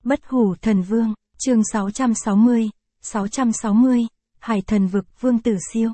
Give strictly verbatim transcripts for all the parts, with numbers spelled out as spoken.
Bất hủ thần vương, chương sáu trăm sáu mươi, sáu trăm sáu mươi, Hải thần vực vương tử siêu.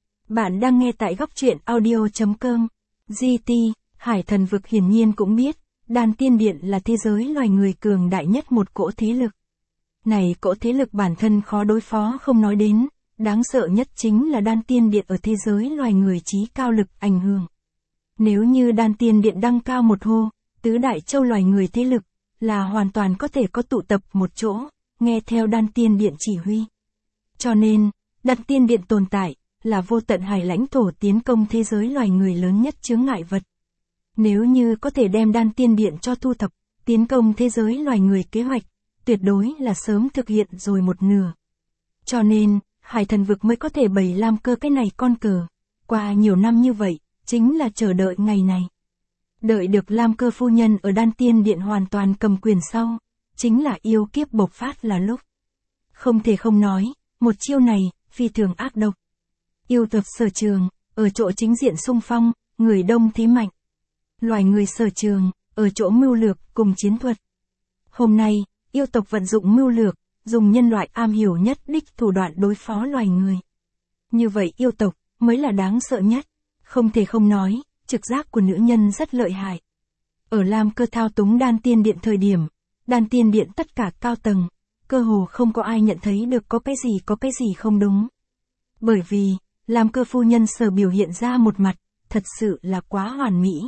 Bạn đang nghe tại góc truyện audio.com. giê tê, Hải thần vực hiển nhiên cũng biết, Đan Tiên Điện là thế giới loài người cường đại nhất một cỗ thế lực. Này cỗ thế lực bản thân khó đối phó không nói đến, đáng sợ nhất chính là Đan Tiên Điện ở thế giới loài người trí cao lực ảnh hưởng. Nếu như Đan Tiên Điện đăng cao một hô, tứ đại châu loài người thế lực, là hoàn toàn có thể có tụ tập một chỗ, nghe theo Đan Tiên Điện chỉ huy. Cho nên, Đan Tiên Điện tồn tại, là vô tận hải lãnh thổ tiến công thế giới loài người lớn nhất chướng ngại vật. Nếu như có thể đem Đan Tiên Điện cho thu thập, tiến công thế giới loài người kế hoạch, tuyệt đối là sớm thực hiện rồi một nửa. Cho nên, Hải thần vực mới có thể bày Lam Cơ cái này con cờ, qua nhiều năm như vậy, chính là chờ đợi ngày này. Đợi được Lam Cơ phu nhân ở Đan Tiên Điện hoàn toàn cầm quyền sau, chính là yêu kiếp bộc phát là lúc. Không thể không nói, một chiêu này, phi thường ác độc. Yêu tộc sở trường, ở chỗ chính diện xung phong, người đông thế mạnh. Loài người sở trường, ở chỗ mưu lược cùng chiến thuật. Hôm nay, yêu tộc vận dụng mưu lược, dùng nhân loại am hiểu nhất đích thủ đoạn đối phó loài người. Như vậy yêu tộc, mới là đáng sợ nhất. Không thể không nói, trực giác của nữ nhân rất lợi hại. Ở Lam Cơ thao túng Đan Tiên Điện thời điểm, Đan Tiên Điện tất cả cao tầng, cơ hồ không có ai nhận thấy được có cái gì có cái gì không đúng. Bởi vì, Lam Cơ phu nhân sở biểu hiện ra một mặt, thật sự là quá hoàn mỹ.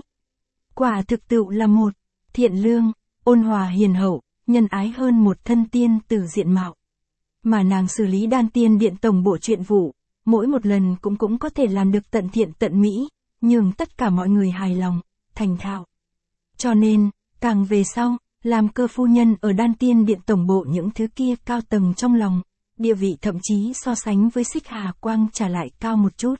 Quả thực tựu là một, thiện lương, ôn hòa hiền hậu, nhân ái hơn một thân tiên từ diện mạo. Mà nàng xử lý Đan Tiên Điện tổng bộ chuyện vụ, mỗi một lần cũng cũng có thể làm được tận thiện tận mỹ, nhường tất cả mọi người hài lòng, thành thạo. Cho nên, càng về sau, Lam Cơ phu nhân ở Đan Tiên Điện tổng bộ những thứ kia cao tầng trong lòng, địa vị thậm chí so sánh với Xích Hà Quang trả lại cao một chút.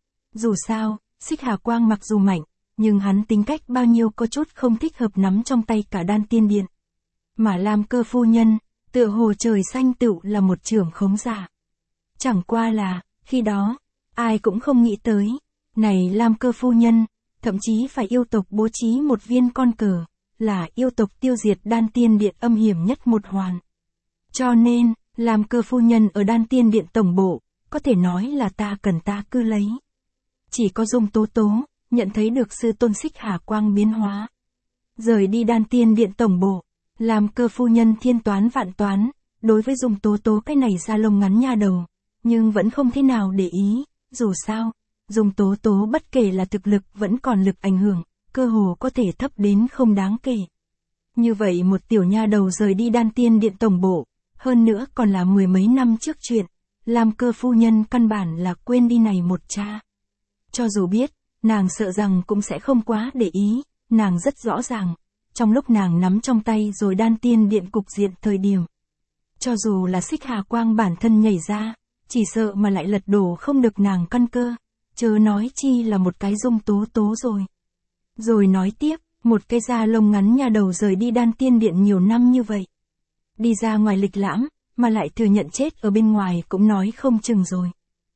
Dù sao, Xích Hà Quang mặc dù mạnh, nhưng hắn tính cách bao nhiêu có chút không thích hợp nắm trong tay cả Đan Tiên Điện. Mà Lam Cơ phu nhân, tựa hồ trời xanh tựu là một trưởng khống giả. Chẳng qua là, khi đó, ai cũng không nghĩ tới, này Lam Cơ phu nhân, thậm chí phải yêu tộc bố trí một viên con cờ, là yêu tộc tiêu diệt Đan Tiên Điện âm hiểm nhất một hoàn. Cho nên, Lam Cơ phu nhân ở Đan Tiên Điện tổng bộ, có thể nói là ta cần ta cứ lấy. Chỉ có Dung Tố Tố, nhận thấy được sư tôn Xích Hà Quang biến hóa. Rời đi Đan Tiên Điện tổng bộ, Lam Cơ phu nhân thiên toán vạn toán, đối với Dung Tố Tố cái này da lông ngắn nha đầu, nhưng vẫn không thế nào để ý, dù sao, Dung Tố Tố bất kể là thực lực vẫn còn lực ảnh hưởng, cơ hồ có thể thấp đến không đáng kể. Như vậy một tiểu nha đầu rời đi Đan Tiên Điện tổng bộ, hơn nữa còn là mười mấy năm trước chuyện, Lam Cơ phu nhân căn bản là quên đi này một cha. Cho dù biết, nàng sợ rằng cũng sẽ không quá để ý, nàng rất rõ ràng, trong lúc nàng nắm trong tay rồi Đan Tiên Điện cục diện thời điểm. Cho dù là Xích Hà Quang bản thân nhảy ra, chỉ sợ mà lại lật đổ không được nàng căn cơ, chớ nói chi là một cái Dung Tố Tố rồi. Rồi nói tiếp, một cái da lông ngắn nhà đầu rời đi Đan Tiên Điện nhiều năm như vậy. Đi ra ngoài lịch lãm, mà lại thừa nhận chết ở bên ngoài cũng nói không chừng rồi.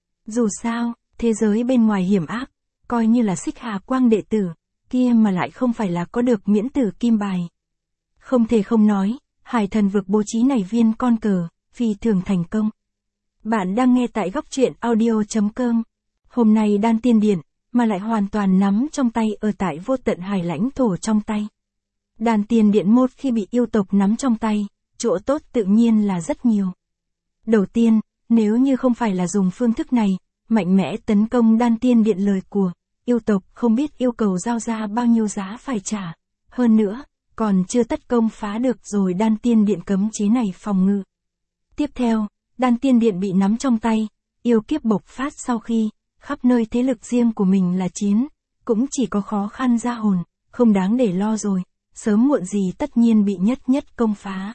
Dù sao, thế giới bên ngoài hiểm ác, coi như là Xích Hà Quang đệ tử, kia mà lại không phải là có được miễn tử kim bài. Không thể không nói, Hải thần vực bố trí này viên con cờ, phi thường thành công. Bạn đang nghe tại góc truyện audio.com. Hôm nay Đan Tiên Điện, mà lại hoàn toàn nắm trong tay ở tại vô tận hải lãnh thổ trong tay. Đan Tiên Điện một khi bị yêu tộc nắm trong tay, chỗ tốt tự nhiên là rất nhiều. Đầu tiên, nếu như không phải là dùng phương thức này, mạnh mẽ tấn công Đan Tiên Điện lời của yêu tộc không biết yêu cầu giao ra bao nhiêu giá phải trả. Hơn nữa, còn chưa tất công phá được rồi Đan Tiên Điện cấm chế này phòng ngự. Tiếp theo, Đan Tiên Điện bị nắm trong tay, yêu kiếp bộc phát sau khi, khắp nơi thế lực riêng của mình là chiến, cũng chỉ có khó khăn ra hồn, không đáng để lo rồi, sớm muộn gì tất nhiên bị nhất nhất công phá.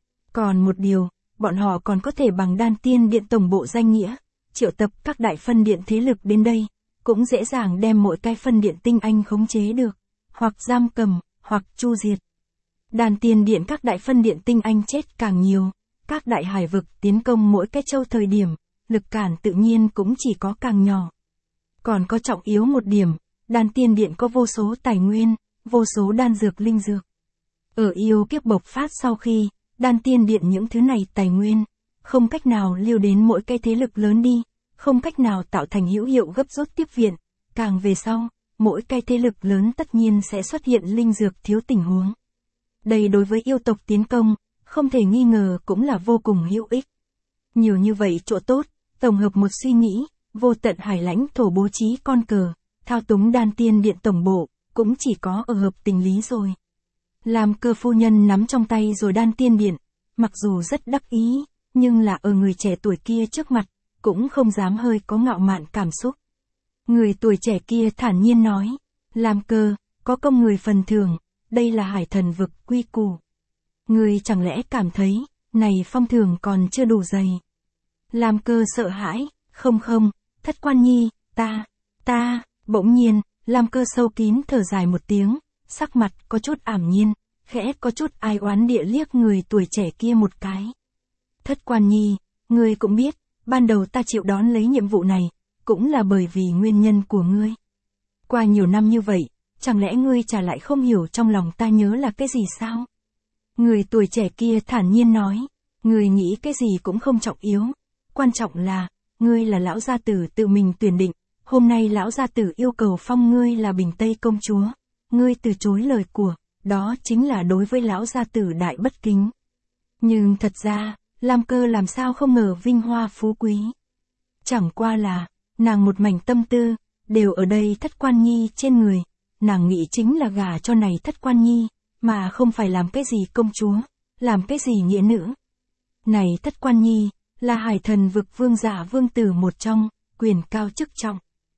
Còn một điều, bọn họ còn có thể bằng Đan Tiên Điện tổng bộ danh nghĩa, triệu tập các đại phân điện thế lực đến đây, cũng dễ dàng đem mỗi cái phân điện tinh anh khống chế được, hoặc giam cầm, hoặc chu diệt. Đan Tiên Điện các đại phân điện tinh anh chết càng nhiều, các đại hải vực tiến công mỗi cái châu thời điểm, lực cản tự nhiên cũng chỉ có càng nhỏ. Còn có trọng yếu một điểm, Đan Tiên Điện có vô số tài nguyên, vô số đan dược linh dược. Ở yêu kiếp bộc phát sau khi, đan tiên điện những thứ này tài nguyên, không cách nào liều đến mỗi cái thế lực lớn đi, không cách nào tạo thành hữu hiệu gấp rút tiếp viện, càng về sau, mỗi cái thế lực lớn tất nhiên sẽ xuất hiện linh dược thiếu tình huống. Đây đối với yêu tộc tiến công, không thể nghi ngờ cũng là vô cùng hữu ích. Nhiều như vậy chỗ tốt, tổng hợp một suy nghĩ, vô tận hải lãnh thổ bố trí con cờ, thao túng đan tiên điện tổng bộ, cũng chỉ có ở hợp tình lý rồi. Làm Cơ phu nhân nắm trong tay rồi đan tiên điện, mặc dù rất đắc ý, nhưng là ở người trẻ tuổi kia trước mặt, cũng không dám hơi có ngạo mạn cảm xúc. Người tuổi trẻ kia thản nhiên nói, Làm Cơ, có công người phần thưởng, đây là hải thần vực quy củ. Người chẳng lẽ cảm thấy, này phong thưởng còn chưa đủ dày. Làm Cơ sợ hãi, không không, Thất Quan Nhi, ta, ta, bỗng nhiên, Làm Cơ sâu kín thở dài một tiếng, sắc mặt có chút ảm nhiên, khẽ có chút ai oán địa liếc người tuổi trẻ kia một cái. Thất Quan Nhi, ngươi cũng biết, ban đầu ta chịu đón lấy nhiệm vụ này, cũng là bởi vì nguyên nhân của ngươi. Qua nhiều năm như vậy, chẳng lẽ ngươi chả lại không hiểu trong lòng ta nhớ là cái gì sao? Người tuổi trẻ kia thản nhiên nói, ngươi nghĩ cái gì cũng không trọng yếu, quan trọng là, ngươi là lão gia tử tự mình tuyển định, hôm nay lão gia tử yêu cầu phong ngươi là Bình Tây công chúa, ngươi từ chối lời của, đó chính là đối với lão gia tử đại bất kính. Nhưng thật ra, Lam Cơ làm sao không ngờ vinh hoa phú quý. Chẳng qua là, nàng một mảnh tâm tư, đều ở đây Thất Quan Nhi trên người, nàng nghĩ chính là gả cho này Thất Quan Nhi, mà không phải làm cái gì công chúa, làm cái gì nghĩa nữ. Này Thất Quan Nhi, là hải thần vực vương giả vương tử một trong, quyền cao chức trọng.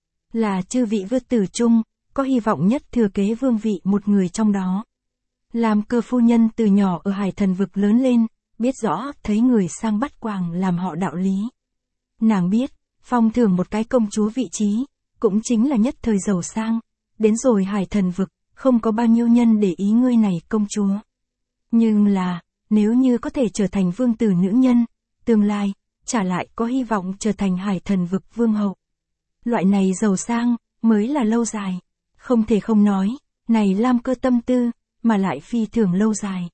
Là chư vị vương tử chung, có hy vọng nhất thừa kế vương vị một người trong đó. Làm Cơ phu nhân từ nhỏ ở hải thần vực lớn lên, biết rõ thấy người sang bắt quàng làm họ đạo lý. Nàng biết, phong thưởng một cái công chúa vị trí, cũng chính là nhất thời giàu sang, đến rồi hải thần vực, không có bao nhiêu nhân để ý ngươi này công chúa. Nhưng là, nếu như có thể trở thành vương tử nữ nhân, tương lai, trả lại có hy vọng trở thành hải thần vực vương hậu. Loại này giàu sang, mới là lâu dài. Không thể không nói, này Lam Cơ tâm tư, mà lại phi thường lâu dài.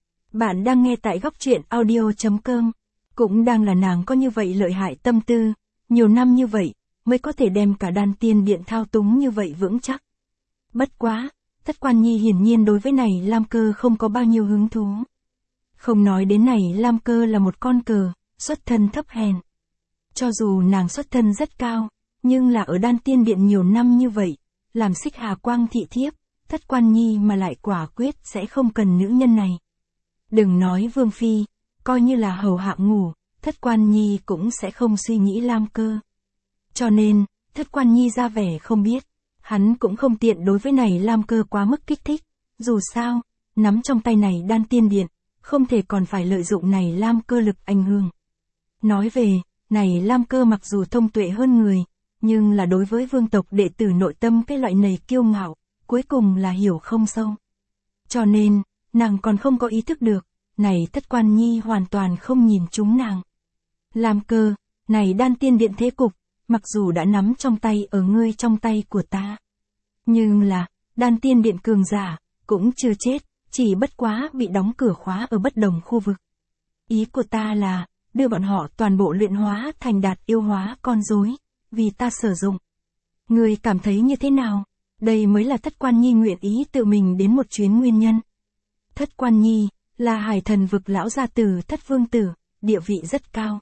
Bạn đang nghe tại góc truyện audio chấm com, cũng đang là nàng có như vậy lợi hại tâm tư, nhiều năm như vậy, mới có thể đem cả đan tiên điện thao túng như vậy vững chắc. Bất quá, Thất Quan Nhi hiển nhiên đối với này Lam Cơ không có bao nhiêu hứng thú. Không nói đến này Lam Cơ là một con cờ, xuất thân thấp hèn. Cho dù nàng xuất thân rất cao, nhưng là ở đan tiên điện nhiều năm như vậy, làm Xích Hà Quang thị thiếp, Thất Quan Nhi mà lại quả quyết sẽ không cần nữ nhân này. Đừng nói Vương Phi, coi như là hầu hạ ngủ, Thất Quan Nhi cũng sẽ không suy nghĩ Lam Cơ. Cho nên, Thất Quan Nhi ra vẻ không biết, hắn cũng không tiện đối với này Lam Cơ quá mức kích thích, dù sao, nắm trong tay này đan tiên điện, không thể còn phải lợi dụng này Lam Cơ lực ảnh hưởng. Nói về, này Lam Cơ mặc dù thông tuệ hơn người, nhưng là đối với vương tộc đệ tử nội tâm cái loại này kiêu ngạo, cuối cùng là hiểu không sâu. Cho nên, nàng còn không có ý thức được, này Thất Quan Nhi hoàn toàn không nhìn chúng nàng. Lam Cơ, này đan tiên điện thế cục, mặc dù đã nắm trong tay ở ngươi trong tay của ta. Nhưng là, đan tiên điện cường giả, cũng chưa chết, chỉ bất quá bị đóng cửa khóa ở bất đồng khu vực. Ý của ta là, đưa bọn họ toàn bộ luyện hóa thành đạt yêu hóa con rối, vì ta sử dụng. Ngươi cảm thấy như thế nào? Đây mới là Thất Quan Nhi nguyện ý tự mình đến một chuyến nguyên nhân. Thất Quan Nhi, là hải thần vực lão gia tử Thất Vương Tử, địa vị rất cao.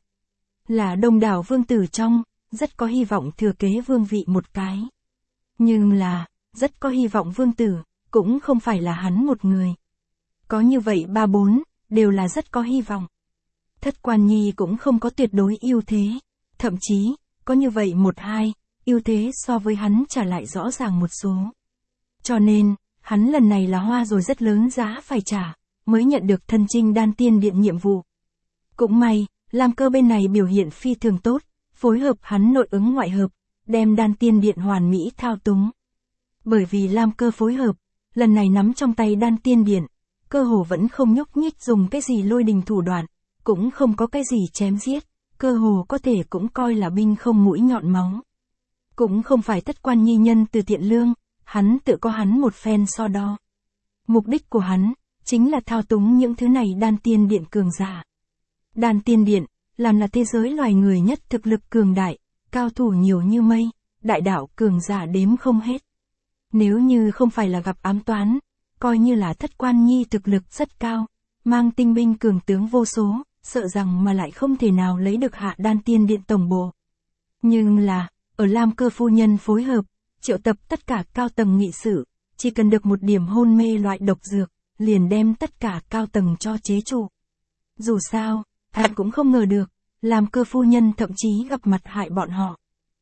Là đông đảo vương tử trong, rất có hy vọng thừa kế vương vị một cái. Nhưng là, rất có hy vọng vương tử, cũng không phải là hắn một người. Có như vậy ba bốn, đều là rất có hy vọng. Thất Quan Nhi cũng không có tuyệt đối ưu thế, thậm chí, có như vậy một hai, ưu thế so với hắn trả lại rõ ràng một số. Cho nên, hắn lần này là hoa rồi rất lớn giá phải trả, mới nhận được thân chinh đan tiên điện nhiệm vụ. Cũng may, Lam Cơ bên này biểu hiện phi thường tốt, phối hợp hắn nội ứng ngoại hợp, đem đan tiên điện hoàn mỹ thao túng. Bởi vì Lam Cơ phối hợp, lần này nắm trong tay đan tiên điện, cơ hồ vẫn không nhúc nhích dùng cái gì lôi đình thủ đoạn, cũng không có cái gì chém giết, cơ hồ có thể cũng coi là binh không mũi nhọn máu. Cũng không phải Thất Quan Nhi nhân từ thiện lương, hắn tự có hắn một phen so đo. Mục đích của hắn, chính là thao túng những thứ này đan tiên điện cường giả. Đan tiên điện, làm là thế giới loài người nhất thực lực cường đại, cao thủ nhiều như mây, đại đạo cường giả đếm không hết. Nếu như không phải là gặp ám toán, coi như là Thất Quan Nhi thực lực rất cao, mang tinh binh cường tướng vô số, sợ rằng mà lại không thể nào lấy được hạ đan tiên điện tổng bộ. Nhưng là, ở Lam Cơ phu nhân phối hợp, triệu tập tất cả cao tầng nghị sự, chỉ cần được một điểm hôn mê loại độc dược, liền đem tất cả cao tầng cho chế trụ. Dù sao, hắn cũng không ngờ được, Lam Cơ phu nhân thậm chí gặp mặt hại bọn họ.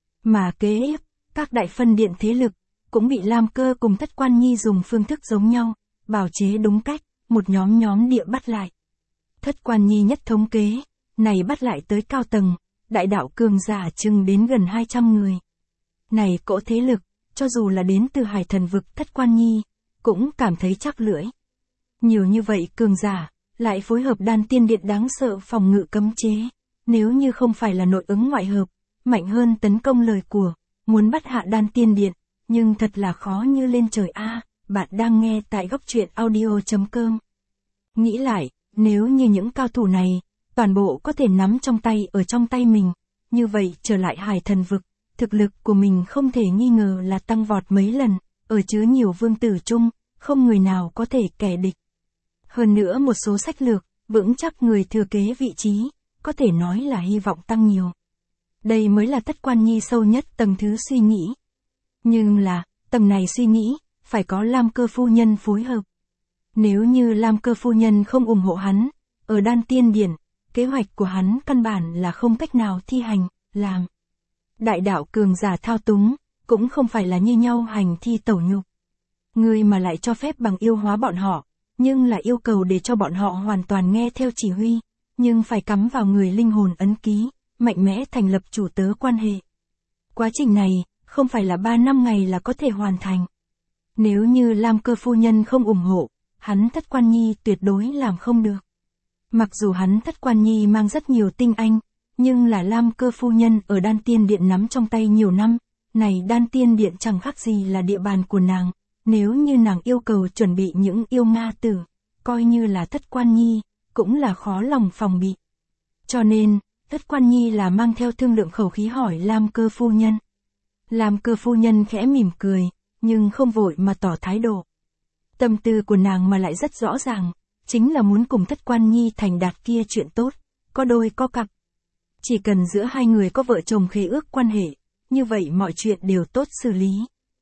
Mà kế tiếp, các đại phân điện thế lực, cũng bị Lam Cơ cùng Thất Quan Nhi dùng phương thức giống nhau, bào chế đúng cách, một nhóm nhóm địa bắt lại. Thất Quan Nhi nhất thống kế, này bắt lại tới cao tầng, đại đạo cường giả chừng đến gần hai trăm người. Này cỗ thế lực, cho dù là đến từ Hải Thần vực Thất Quan Nhi, cũng cảm thấy chắc lưỡi. Nhiều như vậy cường giả, lại phối hợp đan tiên điện đáng sợ phòng ngự cấm chế, nếu như không phải là nội ứng ngoại hợp, mạnh hơn tấn công lời của, muốn bắt hạ đan tiên điện, nhưng thật là khó như lên trời a. À, bạn đang nghe tại góc truyện audio chấm com. Nghĩ lại, nếu như những cao thủ này, toàn bộ có thể nắm trong tay ở trong tay mình, như vậy trở lại Hải Thần vực, thực lực của mình không thể nghi ngờ là tăng vọt mấy lần, ở chứa nhiều vương tử chung, không người nào có thể kẻ địch. Hơn nữa một số sách lược, vững chắc người thừa kế vị trí, có thể nói là hy vọng tăng nhiều. Đây mới là Thất Quan Nhi sâu nhất tầng thứ suy nghĩ. Nhưng là, tầng này suy nghĩ, phải có Lam Cơ phu nhân phối hợp. Nếu như Lam Cơ phu nhân không ủng hộ hắn, ở đan tiên điển, kế hoạch của hắn căn bản là không cách nào thi hành, làm. Đại đạo cường giả thao túng, cũng không phải là như nhau hành thi tẩu nhục. Người mà lại cho phép bằng yêu hóa bọn họ, nhưng là yêu cầu để cho bọn họ hoàn toàn nghe theo chỉ huy, nhưng phải cắm vào người linh hồn ấn ký, mạnh mẽ thành lập chủ tớ quan hệ. Quá trình này, không phải là ba năm ngày là có thể hoàn thành. Nếu như Lam Cơ phu nhân không ủng hộ, hắn Thất Quan Nhi tuyệt đối làm không được. Mặc dù hắn Thất Quan Nhi mang rất nhiều tinh anh, nhưng là Lam Cơ phu nhân ở đan tiên điện nắm trong tay nhiều năm, này đan tiên điện chẳng khác gì là địa bàn của nàng, nếu như nàng yêu cầu chuẩn bị những yêu Nga tử, coi như là Thất Quan Nhi, cũng là khó lòng phòng bị. Cho nên, Thất Quan Nhi là mang theo thương lượng khẩu khí hỏi Lam Cơ phu nhân. Lam Cơ phu nhân khẽ mỉm cười, nhưng không vội mà tỏ thái độ. Tâm tư của nàng mà lại rất rõ ràng, chính là muốn cùng Thất Quan Nhi thành đạt kia chuyện tốt, có đôi có cặp. Chỉ cần giữa hai người có vợ chồng khế ước quan hệ, như vậy mọi chuyện đều tốt xử lý.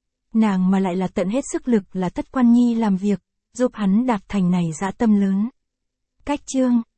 Nàng mà lại là tận hết sức lực là Thất Quan Nhi làm việc, giúp hắn đạt thành này dã tâm lớn. Cách chương